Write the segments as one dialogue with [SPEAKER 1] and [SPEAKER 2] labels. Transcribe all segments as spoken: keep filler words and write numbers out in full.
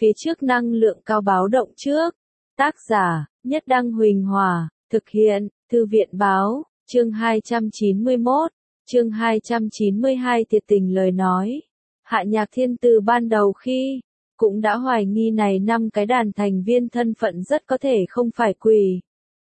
[SPEAKER 1] Phía trước năng lượng cao báo động trước. Tác giả, Nhất Đăng Huỳnh Hòa, thực hiện, Thư viện Báo, chương hai trăm chín mươi mốt, chương hai trăm chín mươi hai thiệt tình lời nói. Hạ Nhạc Thiên từ ban đầu khi, cũng đã hoài nghi này năm cái đàn thành viên thân phận rất có thể không phải quỷ,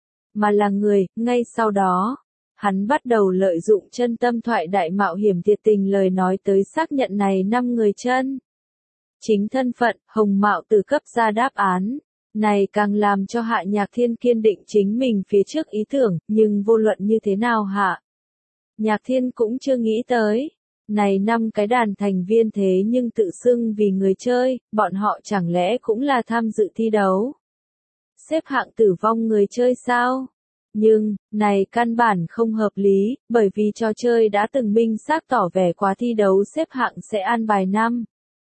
[SPEAKER 1] mà là người. Ngay sau đó, hắn bắt đầu lợi dụng chân tâm thoại đại mạo hiểm thiệt tình lời nói tới xác nhận này năm người chân chính thân phận. Hồng Mạo Tử cấp ra đáp án này càng làm cho Hạ Nhạc Thiên kiên định chính mình phía trước ý tưởng, nhưng vô luận như thế nào Hạ Nhạc Thiên cũng chưa nghĩ tới. Này năm cái đàn thành viên thế nhưng tự xưng vì người chơi, bọn họ chẳng lẽ cũng là tham dự thi đấu? Xếp hạng tử vong người chơi sao? Nhưng, này căn bản không hợp lý, bởi vì trò chơi đã từng minh xác tỏ vẻ quá thi đấu xếp hạng sẽ an bài năm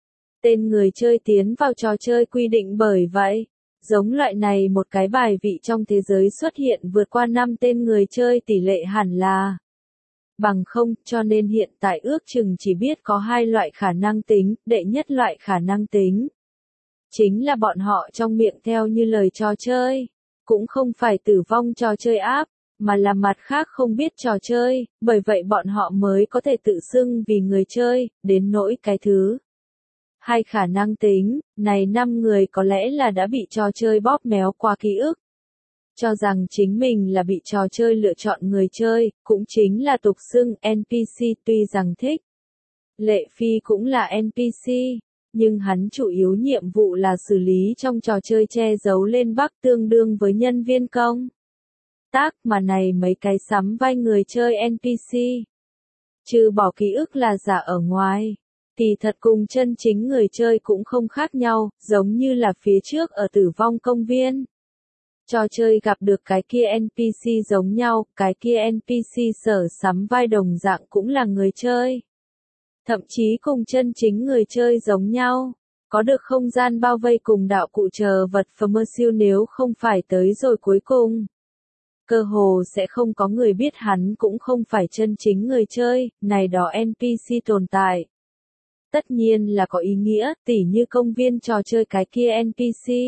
[SPEAKER 1] tên người chơi tiến vào trò chơi quy định. Bởi vậy, giống loại này một cái bài vị trong thế giới xuất hiện vượt qua năm tên người chơi tỷ lệ hẳn là bằng không, cho nên hiện tại ước chừng chỉ biết có hai loại khả năng tính. Đệ nhất loại khả năng tính chính là bọn họ trong miệng theo như lời trò chơi, cũng không phải tử vong trò chơi áp, mà là mặt khác không biết trò chơi, bởi vậy bọn họ mới có thể tự xưng vì người chơi. Đến nỗi cái thứ hai khả năng tính, này năm người có lẽ là đã bị trò chơi bóp méo qua ký ức, cho rằng chính mình là bị trò chơi lựa chọn người chơi, cũng chính là tục xưng en pê xê. Tuy rằng thích Lệ Phi cũng là en pê xê, nhưng hắn chủ yếu nhiệm vụ là xử lý trong trò chơi che giấu lên Bắc, tương đương với nhân viên công tác, mà này mấy cái sắm vai người chơi en pê xê, trừ bỏ ký ức là giả ở ngoài, thì thật cùng chân chính người chơi cũng không khác nhau, giống như là phía trước ở Tử Vong Công Viên. Trò chơi gặp được cái kia en pê xê giống nhau, cái kia en pê xê sở sắm vai đồng dạng cũng là người chơi. Thậm chí cùng chân chính người chơi giống nhau, có được không gian bao vây cùng đạo cụ chờ vật phẩm siêu, nếu không phải tới rồi cuối cùng, cơ hồ sẽ không có người biết hắn cũng không phải chân chính người chơi. Này đó en pê xê tồn tại, tất nhiên là có ý nghĩa, tỉ như công viên trò chơi cái kia en pê xê.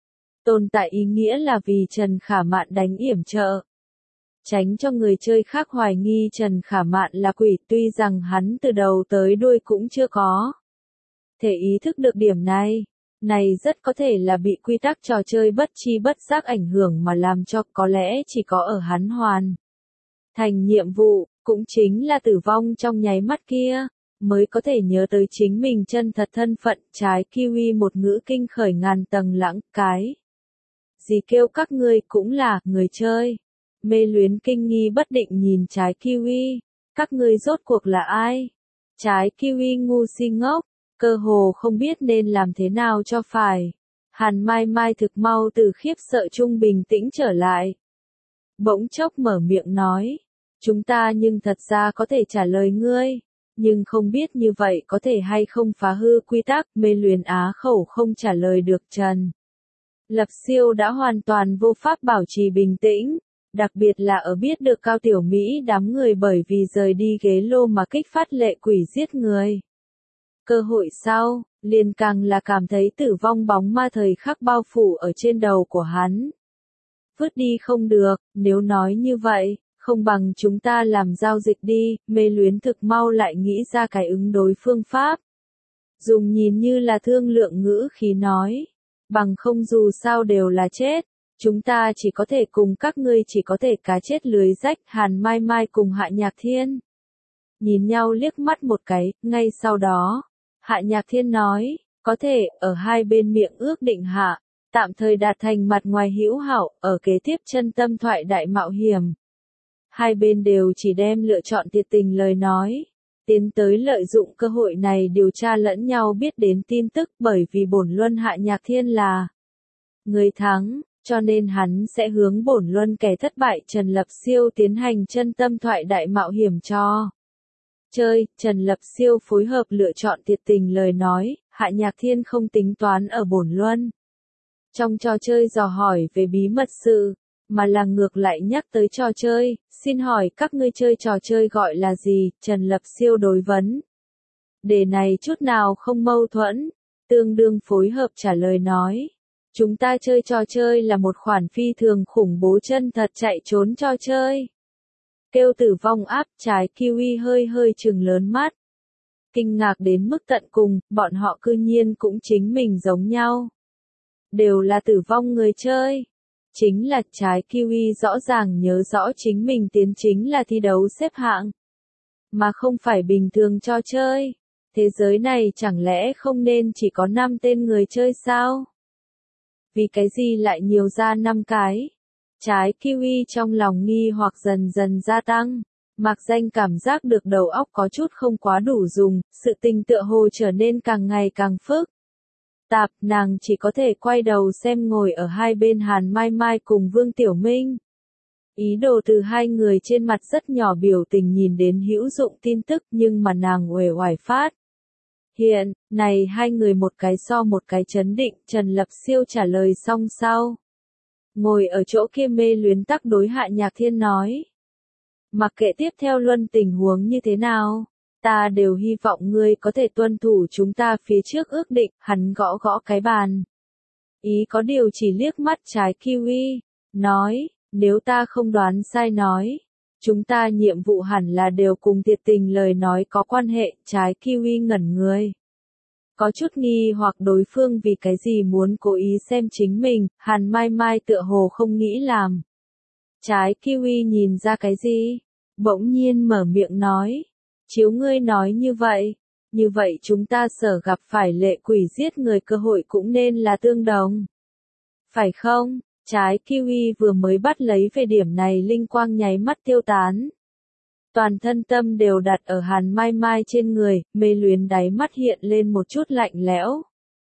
[SPEAKER 1] Tồn tại ý nghĩa là vì Trần Khả Mạn đánh yểm trợ, tránh cho người chơi khác hoài nghi Trần Khả Mạn là quỷ, tuy rằng hắn từ đầu tới đuôi cũng chưa có thể ý thức được điểm này. Này rất có thể là bị quy tắc trò chơi bất chi bất giác ảnh hưởng mà làm cho, có lẽ chỉ có ở hắn hoàn thành nhiệm vụ, cũng chính là tử vong trong nháy mắt kia, mới có thể nhớ tới chính mình chân thật thân phận. Trái Kiwi một ngữ kinh khởi ngàn tầng lãng, cái gì kêu các ngươi cũng là người chơi? Mê Luyến kinh nghi bất định nhìn Trái Kiwi, các ngươi rốt cuộc là ai? Trái Kiwi ngu si ngốc, cơ hồ không biết nên làm thế nào cho phải. Hàn Mai Mai thực mau từ khiếp sợ trung bình tĩnh trở lại, bỗng chốc mở miệng nói, chúng ta nhưng thật ra có thể trả lời ngươi, nhưng không biết như vậy có thể hay không phá hư quy tắc. Mê Luyến á khẩu không trả lời được. Trần Lập Siêu đã hoàn toàn vô pháp bảo trì bình tĩnh, đặc biệt là ở biết được Cao Tiểu Mỹ đám người bởi vì rời đi ghế lô mà kích phát lệ quỷ giết người cơ hội sau, liền càng là cảm thấy tử vong bóng ma thời khắc bao phủ ở trên đầu của hắn. Vứt đi không được, nếu nói như vậy, không bằng chúng ta làm giao dịch đi. Mê Luyến thực mau lại nghĩ ra cái ứng đối phương pháp, dùng nhìn như là thương lượng ngữ khí nói, bằng không dù sao đều là chết, chúng ta chỉ có thể cùng các ngươi chỉ có thể cá chết lưới rách. Hàn Mai Mai cùng Hạ Nhạc Thiên nhìn nhau liếc mắt một cái, ngay sau đó, Hạ Nhạc Thiên nói, có thể, ở hai bên miệng ước định hạ, tạm thời đạt thành mặt ngoài hữu hảo. Ở kế tiếp chân tâm thoại đại mạo hiểm, hai bên đều chỉ đem lựa chọn thiệt tình lời nói, tiến tới lợi dụng cơ hội này điều tra lẫn nhau biết đến tin tức. Bởi vì bổn luân Hạ Nhạc Thiên là người thắng, cho nên hắn sẽ hướng bổn luân kẻ thất bại Trần Lập Siêu tiến hành chân tâm thoại đại mạo hiểm cho chơi. Trần Lập Siêu phối hợp lựa chọn thiệt tình lời nói. Hạ Nhạc Thiên không tính toán ở bổn luân trong trò chơi dò hỏi về bí mật sự, mà là ngược lại nhắc tới trò chơi. Xin hỏi các ngươi chơi trò chơi gọi là gì? Trần Lập Siêu đối vấn đề này chút nào không mâu thuẫn, tương đương phối hợp trả lời nói. Chúng ta chơi trò chơi là một khoản phi thường khủng bố chân thật chạy trốn trò chơi. Kêu tử vong áp trái kiwi hơi hơi trừng lớn mắt. Kinh ngạc đến mức tận cùng, bọn họ cư nhiên cũng chính mình giống nhau. Đều là tử vong người chơi. Chính là trái kiwi rõ ràng nhớ rõ chính mình tiến chính là thi đấu xếp hạng. Mà không phải bình thường trò chơi. Thế giới này chẳng lẽ không nên chỉ có năm tên người chơi sao? Vì cái gì lại nhiều ra năm cái? Trái kiwi trong lòng nghi hoặc dần dần gia tăng. Mạc Danh cảm giác được đầu óc có chút không quá đủ dùng, sự tình tựa hồ trở nên càng ngày càng phức tạp, nàng chỉ có thể quay đầu xem ngồi ở hai bên Hàn Mai Mai cùng Vương Tiểu Minh. Ý đồ từ hai người trên mặt rất nhỏ biểu tình nhìn đến hữu dụng tin tức nhưng mà nàng uể oải phát. Hiện, này hai người một cái so một cái chấn định, Trần Lập Siêu trả lời xong sau. Ngồi ở chỗ kia mê luyến tắc đối Hạ Nhạc Thiên nói. Mặc kệ tiếp theo luân tình huống như thế nào, ta đều hy vọng ngươi có thể tuân thủ chúng ta phía trước ước định, hắn gõ gõ cái bàn. Ý có điều chỉ liếc mắt trái kiwi, nói, nếu ta không đoán sai nói, chúng ta nhiệm vụ hẳn là đều cùng thiệt tình lời nói có quan hệ, trái kiwi ngẩn người. Có chút nghi hoặc đối phương vì cái gì muốn cố ý xem chính mình, Hàn Mai Mai tựa hồ không nghĩ làm. Trái kiwi nhìn ra cái gì? Bỗng nhiên mở miệng nói. Chiếu ngươi nói như vậy. Như vậy chúng ta sở gặp phải lệ quỷ giết người cơ hội cũng nên là tương đồng. Phải không? Trái kiwi vừa mới bắt lấy về điểm này linh quang nháy mắt tiêu tán. Toàn thân tâm đều đặt ở Hàn Mai Mai trên người, mê luyến đáy mắt hiện lên một chút lạnh lẽo.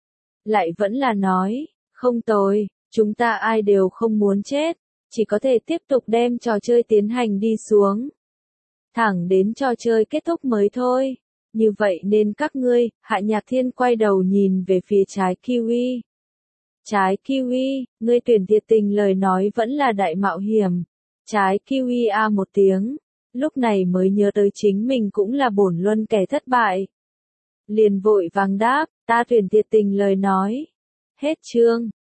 [SPEAKER 1] Lại vẫn là nói, không tồi, chúng ta ai đều không muốn chết, chỉ có thể tiếp tục đem trò chơi tiến hành đi xuống. Thẳng đến trò chơi kết thúc mới thôi. Như vậy nên các ngươi, Hạ Nhạc Thiên quay đầu nhìn về phía trái kiwi. Trái kiwi, ngươi tuyển thiệt tình lời nói vẫn là đại mạo hiểm. Trái kiwi a một tiếng. Lúc này mới nhớ tới chính mình cũng là bổn luân kẻ thất bại. Liền vội vàng đáp, ta tuyển thiệt tình lời nói. Hết chương.